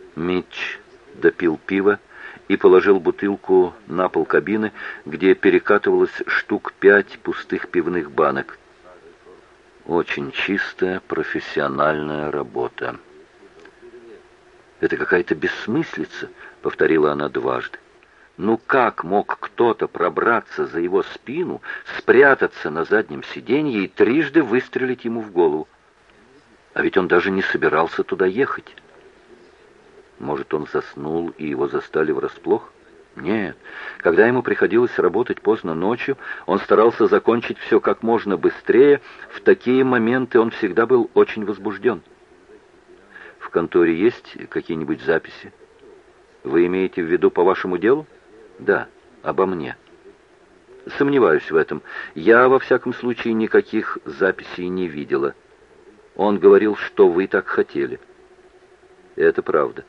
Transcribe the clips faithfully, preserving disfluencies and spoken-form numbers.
Митч допил пиво и положил бутылку на пол кабины, где перекатывалось штук пять пустых пивных банок. Очень чистая профессиональная работа. «Это какая-то бессмыслица», — повторила она дважды. «Ну как мог кто-то пробраться за его спину, спрятаться на заднем сиденье и трижды выстрелить ему в голову? А ведь он даже не собирался туда ехать». Может, он заснул, и его застали врасплох? Нет. Когда ему приходилось работать поздно ночью, он старался закончить все как можно быстрее. В такие моменты он всегда был очень возбужден. В конторе есть какие-нибудь записи? Вы имеете в виду по вашему делу? Да, обо мне. Сомневаюсь в этом. Я, во всяком случае, никаких записей не видела. Он говорил, что вы так хотели. Это правда.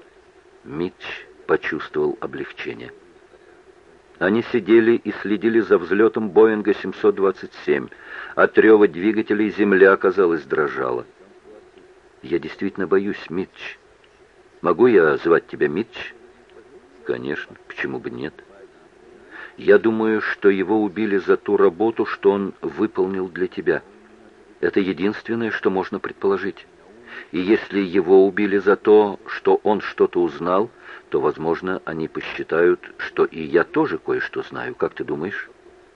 Митч почувствовал облегчение. Они сидели и следили за взлетом Боинга семьсот двадцать семь. От рева двигателей земля, казалось, дрожала. «Я действительно боюсь, Митч. Могу я звать тебя Митч?» «Конечно, почему бы нет?» «Я думаю, что его убили за ту работу, что он выполнил для тебя. Это единственное, что можно предположить. И если его убили за то, что он что-то узнал, то, возможно, они посчитают, что и я тоже кое-что знаю. Как ты думаешь?»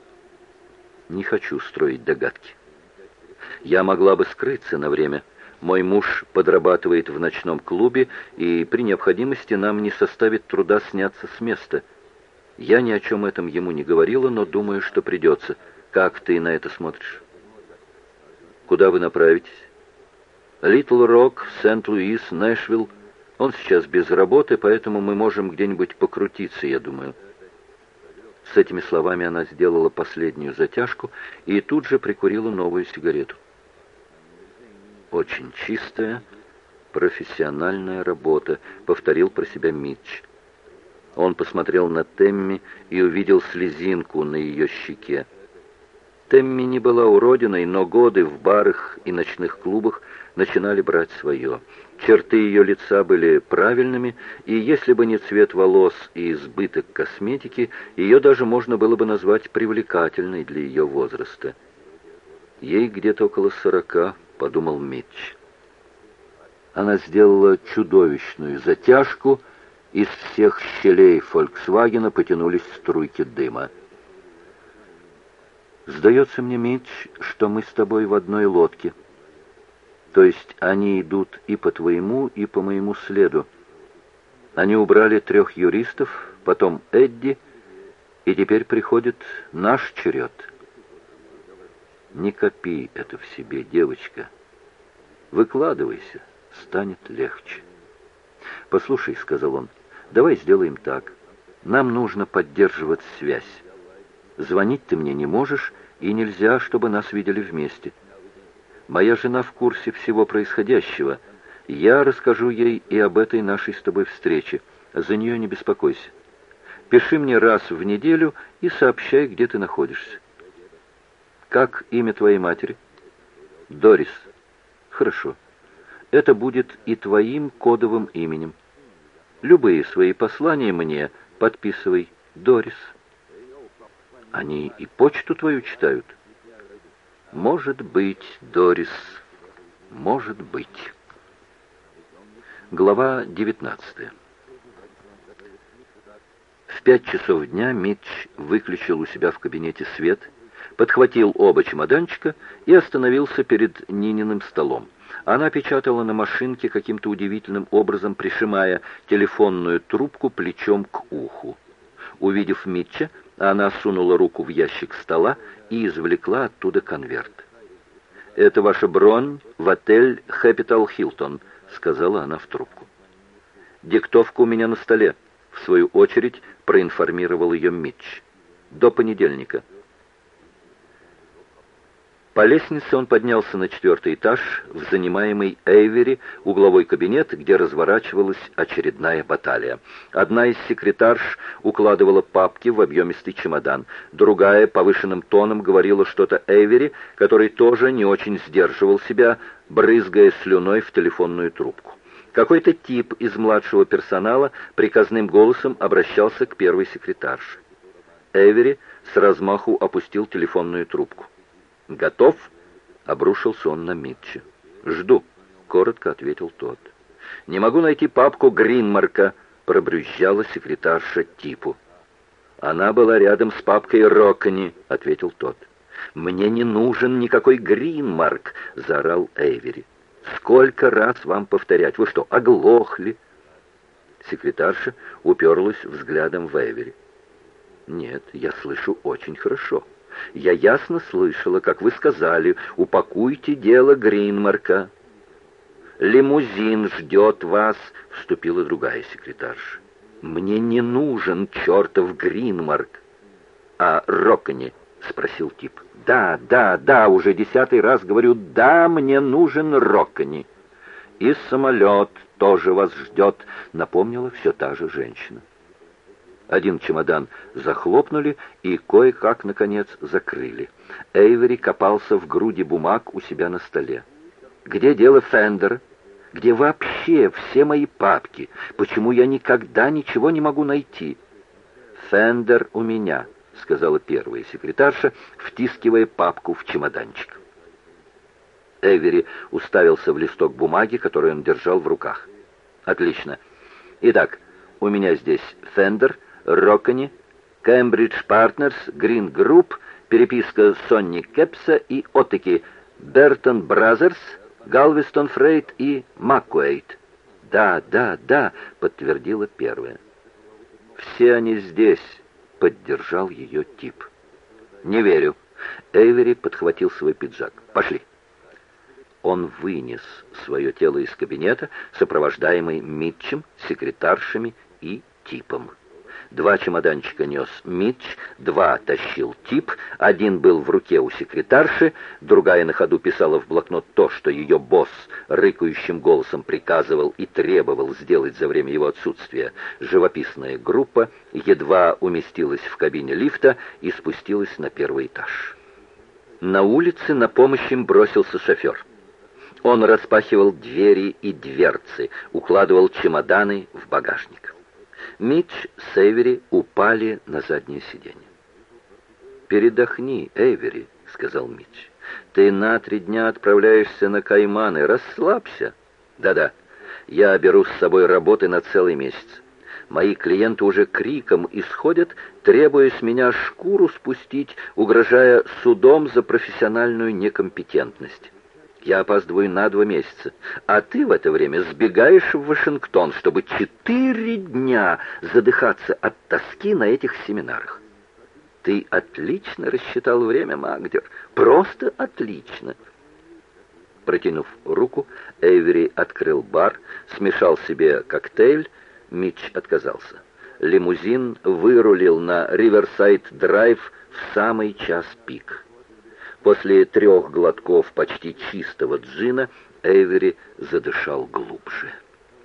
«Не хочу строить догадки. Я могла бы скрыться на время. Мой муж подрабатывает в ночном клубе, и при необходимости нам не составит труда сняться с места. Я ни о чем этом ему не говорила, но думаю, что придется. Как ты на это смотришь?» «Куда вы направитесь?» «Литл-Рок, Сент-Луис, Нэшвилл. Он сейчас без работы, поэтому мы можем где-нибудь покрутиться, я думаю». С этими словами она сделала последнюю затяжку и тут же прикурила новую сигарету. «Очень чистая, профессиональная работа», — повторил про себя Митч. Он посмотрел на Темми и увидел слезинку на ее щеке. Темми не была уродиной, но годы в барах и ночных клубах начинали брать свое. Черты ее лица были правильными, и если бы не цвет волос и избыток косметики, ее даже можно было бы назвать привлекательной для ее возраста. «Ей где-то около сорока», — подумал Митч. Она сделала чудовищную затяжку, из всех щелей «Фольксвагена» потянулись струйки дыма. «Сдается мне, Митч, что мы с тобой в одной лодке. То есть они идут и по твоему, и по моему следу. Они убрали трех юристов, потом Эдди, и теперь приходит наш черед. Не копи это в себе, девочка. Выкладывайся, станет легче». «Послушай», — сказал он, — «давай сделаем так. Нам нужно поддерживать связь. Звонить ты мне не можешь, и нельзя, чтобы нас видели вместе. Моя жена в курсе всего происходящего. Я расскажу ей и об этой нашей с тобой встрече. За нее не беспокойся. Пиши мне раз в неделю и сообщай, где ты находишься». «Как имя твоей матери?» «Дорис». «Хорошо. Это будет и твоим кодовым именем. Любые свои послания мне подписывай Дорис». «Они и почту твою читают?» «Может быть, Дорис, может быть». Глава девятнадцатая. В пять часов дня Митч выключил у себя в кабинете свет, подхватил оба чемоданчика и остановился перед Нининым столом. Она печатала на машинке, каким-то удивительным образом прижимая телефонную трубку плечом к уху. Увидев Митча, она сунула руку в ящик стола и извлекла оттуда конверт. «Это ваша бронь в отель «Хэпитал Хилтон», — сказала она в трубку. «Диктовка у меня на столе», — в свою очередь проинформировал ее Митч. «До понедельника». По лестнице он поднялся на четвертый этаж в занимаемый Эйвери угловой кабинет, где разворачивалась очередная баталия. Одна из секретарш укладывала папки в объемистый чемодан, другая повышенным тоном говорила что-то Эйвери, который тоже не очень сдерживал себя, брызгая слюной в телефонную трубку. Какой-то тип из младшего персонала приказным голосом обращался к первой секретарше. Эйвери с размаху опустил телефонную трубку. «Готов?» — обрушился он на Митча. «Жду», — коротко ответил тот. «Не могу найти папку Гринмарка», — пробрюзжала секретарша типу. «Она была рядом с папкой Роккани», — ответил тот. «Мне не нужен никакой Гринмарк», — заорал Эйвери. «Сколько раз вам повторять? Вы что, оглохли?» Секретарша уперлась взглядом в Эйвери. «Нет, я слышу очень хорошо. Я ясно слышала, как вы сказали, упакуйте дело Гринмарка». «Лимузин ждет вас», — вступила другая секретарша. «Мне не нужен чертов Гринмарк». «А Роккани?» — спросил тип. «Да, да, да, уже десятый раз говорю, да, мне нужен Роккани». «И самолет тоже вас ждет», — напомнила все та же женщина. Один чемодан захлопнули и кое-как, наконец, закрыли. Эйвери копался в груди бумаг у себя на столе. «Где дело Фендера? Где вообще все мои папки? Почему я никогда ничего не могу найти?» «Фендер у меня», — сказала первая секретарша, втискивая папку в чемоданчик. Эйвери уставился в листок бумаги, который он держал в руках. «Отлично. Итак, у меня здесь Фендер, Роккани, Кембридж Партнерс, Грин Групп, переписка Сонни Кепса и Отеки, Бертон Бразерс, Галвестон Фрейд и Маккуэйт». «Да, да, да», — подтвердила первая. «Все они здесь», — поддержал ее тип. «Не верю». Эйвери подхватил свой пиджак. «Пошли». Он вынес свое тело из кабинета, сопровождаемый Митчем, секретаршами и типом. Два чемоданчика нес Митч, два тащил тип, один был в руке у секретарши, другая на ходу писала в блокнот то, что ее босс рыкающим голосом приказывал и требовал сделать за время его отсутствия. Живописная группа едва уместилась в кабине лифта и спустилась на первый этаж. На улице на помощь им бросился шофер. Он распахивал двери и дверцы, укладывал чемоданы в багажник. Митч с Эйвери упали на заднее сиденье. «Передохни, Эйвери», — сказал Митч. «Ты на три дня отправляешься на Кайманы. Расслабься». «Да-да, я беру с собой работы на целый месяц. Мои клиенты уже криком исходят, требуя с меня шкуру спустить, угрожая судом за профессиональную некомпетентность. Я опаздываю на два месяца, а ты в это время сбегаешь в Вашингтон, чтобы четыре дня задыхаться от тоски на этих семинарах. Ты отлично рассчитал время, Магдер, просто отлично». Протянув руку, Эйвери открыл бар, смешал себе коктейль. Митч отказался. Лимузин вырулил на Риверсайд-драйв в самый час пик. После трех глотков почти чистого джина Эйвери задышал глубже.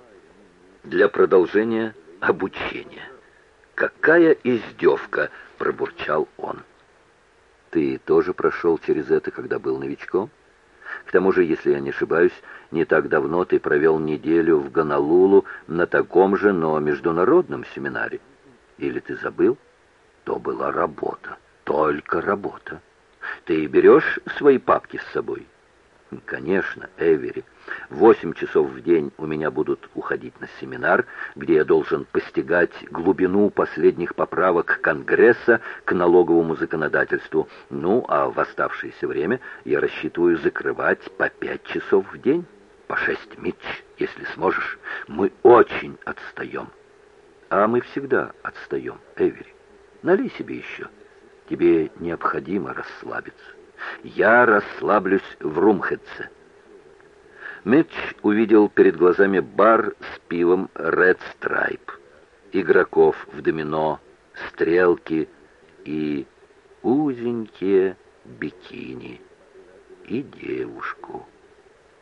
Для продолжения обучения. «Какая издевка!» — пробурчал он. «Ты тоже прошел через это, когда был новичком? К тому же, если я не ошибаюсь, не так давно ты провел неделю в Гонолулу на таком же, но международном семинаре. Или ты забыл? То была работа, только работа. Ты берешь свои папки с собой?» «Конечно, Эйвери. Восемь часов в день у меня будут уходить на семинар, где я должен постигать глубину последних поправок Конгресса к налоговому законодательству. Ну, а в оставшееся время я рассчитываю закрывать по пять часов в день. По шесть, Митч, если сможешь. Мы очень отстаем». «А мы всегда отстаем, Эйвери. Налей себе еще. Тебе необходимо расслабиться». «Я расслаблюсь в Румхедце». Митч увидел перед глазами бар с пивом Red Stripe, игроков в домино, стрелки и узенькие бикини, и девушку.